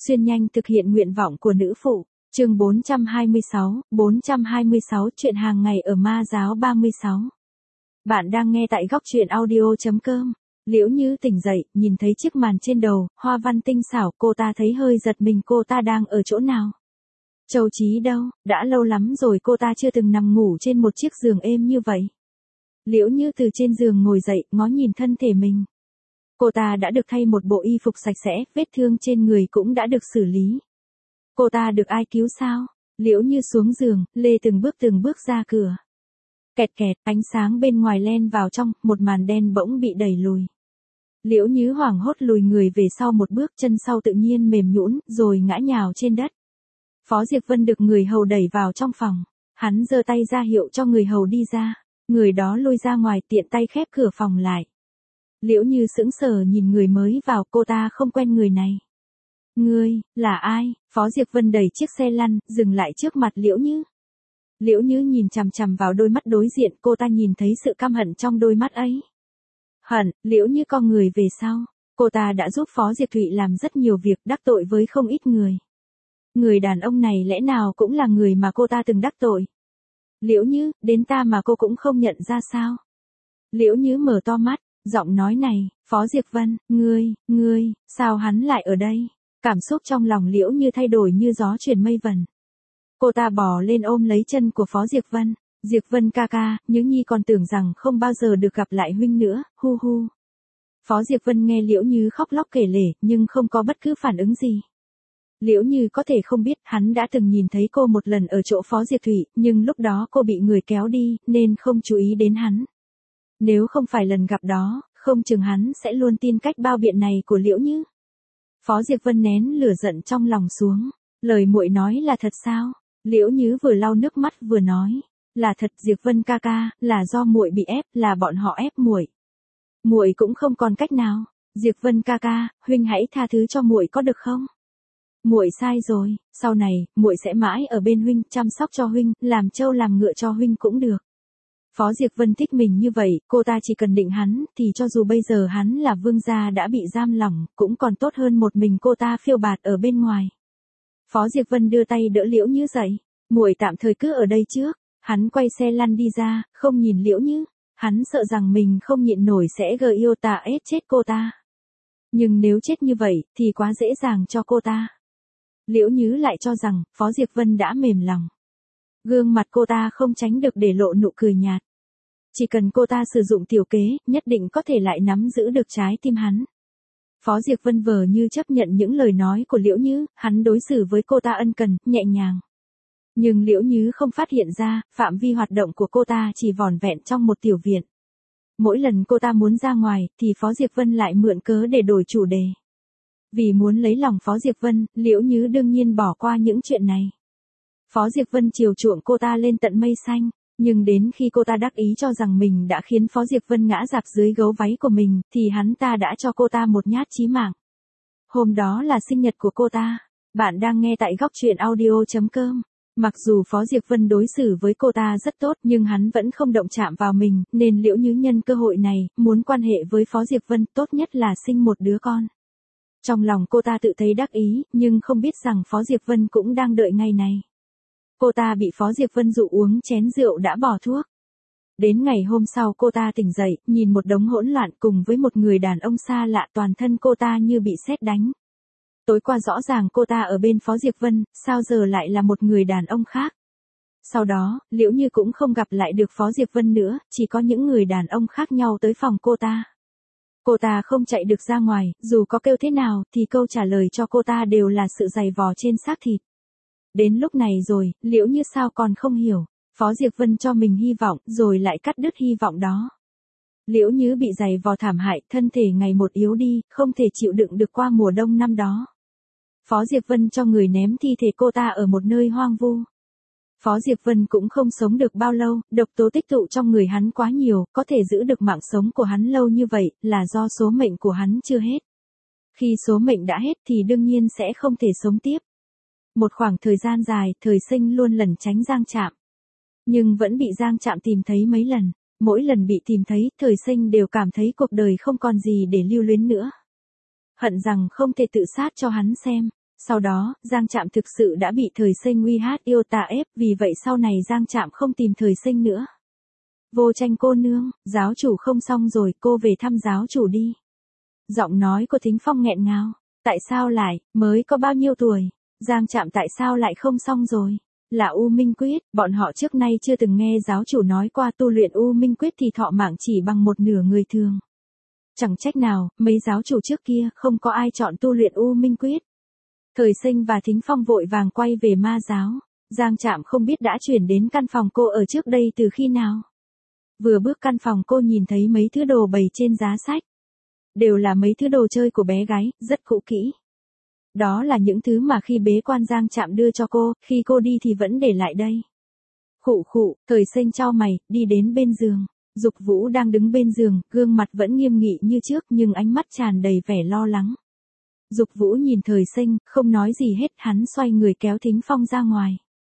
Xuyên nhanh thực hiện nguyện vọng của nữ phụ. Chương 426 chuyện hàng ngày ở Ma Giáo 36. Bạn đang nghe tại góc truyện audio.com. Liễu Như tỉnh dậy, nhìn thấy chiếc màn trên đầu, hoa văn tinh xảo, cô ta thấy hơi giật mình, cô ta đang ở chỗ nào? Châu Chí đâu? Đã lâu lắm rồi cô ta chưa từng nằm ngủ trên một chiếc giường êm như vậy. Liễu Như từ trên giường ngồi dậy, ngó nhìn thân thể mình. Cô ta đã được thay một bộ y phục sạch sẽ, vết thương trên người cũng đã được xử lý. Cô ta được ai cứu sao? Liễu Như xuống giường, lê từng bước ra cửa. Kẹt kẹt, ánh sáng bên ngoài len vào trong, một màn đen bỗng bị đẩy lùi. Liễu Như hoảng hốt lùi người về sau một bước, chân sau tự nhiên mềm nhũn, rồi ngã nhào trên đất. Phó Diệp Vân được người hầu đẩy vào trong phòng. Hắn giơ tay ra hiệu cho người hầu đi ra. Người đó lui ra ngoài, tiện tay khép cửa phòng lại. Liễu Như sững sờ nhìn người mới vào, cô ta không quen người này. Ngươi, là ai? Phó Diệp Vân đẩy chiếc xe lăn, dừng lại trước mặt Liễu Như. Liễu Như nhìn chằm chằm vào đôi mắt đối diện, cô ta nhìn thấy sự căm hận trong đôi mắt ấy. Hận, Liễu Như co người về sau. Cô ta đã giúp Phó Diệp Thụy làm rất nhiều việc, đắc tội với không ít người. Người đàn ông này lẽ nào cũng là người mà cô ta từng đắc tội? Liễu Như, đến ta mà cô cũng không nhận ra sao? Liễu Như mở to mắt, giọng nói này, Phó Diệp Vân, ngươi, sao hắn lại ở đây? Cảm xúc trong lòng Liễu Như thay đổi như gió chuyển mây vần. Cô ta bò lên ôm lấy chân của Phó Diệp Vân. Diệp Vân ca ca, Như Nhi còn tưởng rằng không bao giờ được gặp lại huynh nữa, hu hu. Phó Diệp Vân nghe Liễu Như khóc lóc kể lể, nhưng không có bất cứ phản ứng gì. Liễu Như có thể không biết, hắn đã từng nhìn thấy cô một lần ở chỗ Phó Diệp Thụy, nhưng lúc đó cô bị người kéo đi, nên không chú ý đến hắn. Nếu không phải lần gặp đó, không chừng hắn sẽ luôn tin cách bao biện này của Liễu Như. Phó Diệp Vân nén lửa giận trong lòng xuống. Lời muội nói là thật sao? Liễu Như vừa lau nước mắt vừa nói. Là thật Diệp Vân ca ca, là do muội bị ép, là bọn họ ép muội. Muội cũng không còn cách nào. Diệp Vân ca ca, huynh hãy tha thứ cho muội có được không? Muội sai rồi, sau này, muội sẽ mãi ở bên huynh, chăm sóc cho huynh, làm trâu làm ngựa cho huynh cũng được. Phó Diệp Vân thích mình như vậy, cô ta chỉ cần định hắn, thì cho dù bây giờ hắn là vương gia đã bị giam lỏng, cũng còn tốt hơn một mình cô ta phiêu bạt ở bên ngoài. Phó Diệp Vân đưa tay đỡ Liễu Như dậy, muội tạm thời cứ ở đây trước. Hắn quay xe lăn đi ra, không nhìn Liễu Như, hắn sợ rằng mình không nhịn nổi sẽ yêu ta ết chết cô ta. Nhưng nếu chết như vậy, thì quá dễ dàng cho cô ta. Liễu Như lại cho rằng, Phó Diệp Vân đã mềm lòng. Gương mặt cô ta không tránh được để lộ nụ cười nhạt. Chỉ cần cô ta sử dụng tiểu kế, nhất định có thể lại nắm giữ được trái tim hắn. Phó Diệp Vân vờ như chấp nhận những lời nói của Liễu Như, hắn đối xử với cô ta ân cần, nhẹ nhàng. Nhưng Liễu Như không phát hiện ra, phạm vi hoạt động của cô ta chỉ vỏn vẹn trong một tiểu viện. Mỗi lần cô ta muốn ra ngoài, thì Phó Diệp Vân lại mượn cớ để đổi chủ đề. Vì muốn lấy lòng Phó Diệp Vân, Liễu Như đương nhiên bỏ qua những chuyện này. Phó Diệp Vân chiều chuộng cô ta lên tận mây xanh, nhưng đến khi cô ta đắc ý cho rằng mình đã khiến Phó Diệp Vân ngã rạp dưới gấu váy của mình, thì hắn ta đã cho cô ta một nhát chí mạng. Hôm đó là sinh nhật của cô ta. Bạn đang nghe tại góc truyện audio.com. Mặc dù Phó Diệp Vân đối xử với cô ta rất tốt, nhưng hắn vẫn không động chạm vào mình, nên Liễu Như nhân cơ hội này, muốn quan hệ với Phó Diệp Vân, tốt nhất là sinh một đứa con. Trong lòng cô ta tự thấy đắc ý, nhưng không biết rằng Phó Diệp Vân cũng đang đợi ngày này. Cô ta bị Phó Diệp Vân dụ uống chén rượu đã bỏ thuốc. Đến ngày hôm sau cô ta tỉnh dậy, nhìn một đống hỗn loạn cùng với một người đàn ông xa lạ, toàn thân cô ta như bị sét đánh. Tối qua rõ ràng cô ta ở bên Phó Diệp Vân, sao giờ lại là một người đàn ông khác? Sau đó, Liễu Như cũng không gặp lại được Phó Diệp Vân nữa, chỉ có những người đàn ông khác nhau tới phòng cô ta. Cô ta không chạy được ra ngoài, dù có kêu thế nào, thì câu trả lời cho cô ta đều là sự giày vò trên xác thịt. Đến lúc này rồi, Liễu Như sao còn không hiểu, Phó Diệp Vân cho mình hy vọng, rồi lại cắt đứt hy vọng đó. Liễu Như bị giày vò thảm hại, thân thể ngày một yếu đi, không thể chịu đựng được qua mùa đông năm đó. Phó Diệp Vân cho người ném thi thể cô ta ở một nơi hoang vu. Phó Diệp Vân cũng không sống được bao lâu, độc tố tích tụ trong người hắn quá nhiều, có thể giữ được mạng sống của hắn lâu như vậy, là do số mệnh của hắn chưa hết. Khi số mệnh đã hết thì đương nhiên sẽ không thể sống tiếp. Một khoảng thời gian dài, Thời Sinh luôn lẩn tránh Giang Trạm. Nhưng vẫn bị Giang Trạm tìm thấy mấy lần. Mỗi lần bị tìm thấy, Thời Sinh đều cảm thấy cuộc đời không còn gì để lưu luyến nữa. Hận rằng không thể tự sát cho hắn xem. Sau đó, Giang Trạm thực sự đã bị Thời Sinh uy hát yêu tà ép, vì vậy sau này Giang Trạm không tìm Thời Sinh nữa. Vô Tranh cô nương, giáo chủ không xong rồi, cô về thăm giáo chủ đi. Giọng nói của Thính Phong nghẹn ngào. Tại sao lại, mới có bao nhiêu tuổi? Giang Trạm tại sao lại không xong rồi? Là U Minh Quyết, bọn họ trước nay chưa từng nghe giáo chủ nói qua tu luyện U Minh Quyết thì thọ mạng chỉ bằng một nửa người thường. Chẳng trách nào, mấy giáo chủ trước kia không có ai chọn tu luyện U Minh Quyết. Thời Sinh và Thính Phong vội vàng quay về ma giáo. Giang Trạm không biết đã chuyển đến căn phòng cô ở trước đây từ khi nào. Vừa bước căn phòng cô nhìn thấy mấy thứ đồ bày trên giá sách. Đều là mấy thứ đồ chơi của bé gái, rất cũ kỹ. Đó là những thứ mà khi bế quan Giang Trạm đưa cho cô, khi cô đi thì vẫn để lại đây. Khụ khụ, Thời Sinh chau mày, đi đến bên giường. Dục Vũ đang đứng bên giường, gương mặt vẫn nghiêm nghị như trước nhưng ánh mắt tràn đầy vẻ lo lắng. Dục Vũ nhìn Thời Sinh, không nói gì hết, hắn xoay người kéo Thính Phong ra ngoài.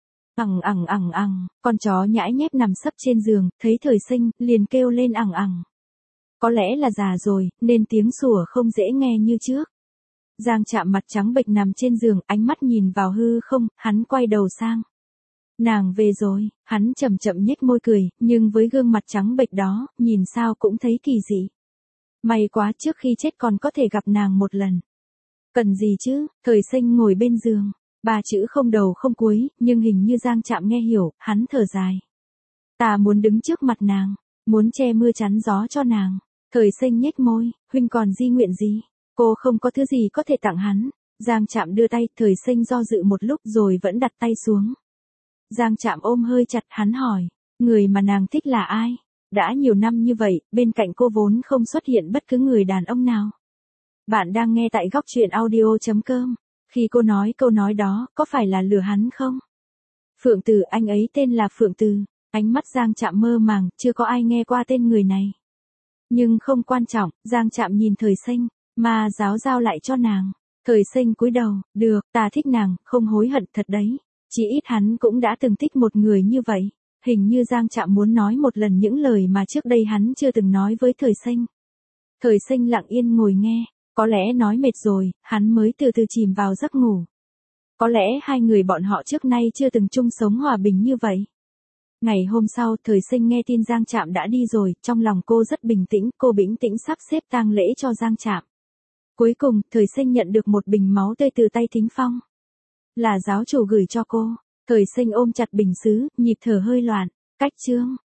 Con chó nhãi nhép nằm sấp trên giường, thấy Thời Sinh, liền kêu lên Có lẽ là già rồi, nên tiếng sủa không dễ nghe như trước. Giang Trạm mặt trắng bệch nằm trên giường, ánh mắt nhìn vào hư không, hắn quay đầu sang. Nàng về rồi, hắn chậm chậm nhếch môi cười, nhưng với gương mặt trắng bệch đó, nhìn sao cũng thấy kỳ dị. May quá trước khi chết còn có thể gặp nàng một lần. Cần gì chứ, Thời Sinh ngồi bên giường. Ba chữ không đầu không cuối, nhưng hình như Giang Trạm nghe hiểu, hắn thở dài. Ta muốn đứng trước mặt nàng, muốn che mưa chắn gió cho nàng. Thời Sinh nhếch môi, huynh còn di nguyện gì? Cô không có thứ gì có thể tặng hắn. Giang Trạm đưa tay, Thời Sinh do dự một lúc rồi vẫn đặt tay xuống. Giang Trạm ôm hơi chặt, hắn hỏi, người mà nàng thích là ai? Đã nhiều năm như vậy, bên cạnh cô vốn không xuất hiện bất cứ người đàn ông nào. Bạn đang nghe tại góc truyện audio.com. Khi cô nói câu nói đó, có phải là lừa hắn không? Phượng Từ, anh ấy tên là Phượng Từ. Ánh mắt Giang Trạm mơ màng, chưa có ai nghe qua tên người này. Nhưng không quan trọng, Giang Trạm nhìn Thời Sinh, ma giáo giao lại cho nàng. Thời Sinh cúi đầu, được, ta thích nàng, không hối hận thật đấy. Chỉ ít hắn cũng đã từng thích một người như vậy. Hình như Giang Trạm muốn nói một lần những lời mà trước đây hắn chưa từng nói với Thời Sinh. Thời Sinh lặng yên ngồi nghe. Có lẽ nói mệt rồi, hắn mới từ từ chìm vào giấc ngủ. Có lẽ hai người bọn họ trước nay chưa từng chung sống hòa bình như vậy. Ngày hôm sau, Thời Sinh nghe tin Giang Trạm đã đi rồi, trong lòng cô rất bình tĩnh, cô bình tĩnh sắp xếp tang lễ cho Giang Trạm. Cuối cùng, Thời Sinh nhận được một bình máu tươi từ tay Thính Phong. Là giáo chủ gửi cho cô. Thời Sinh ôm chặt bình sứ, nhịp thở hơi loạn. Cách chương.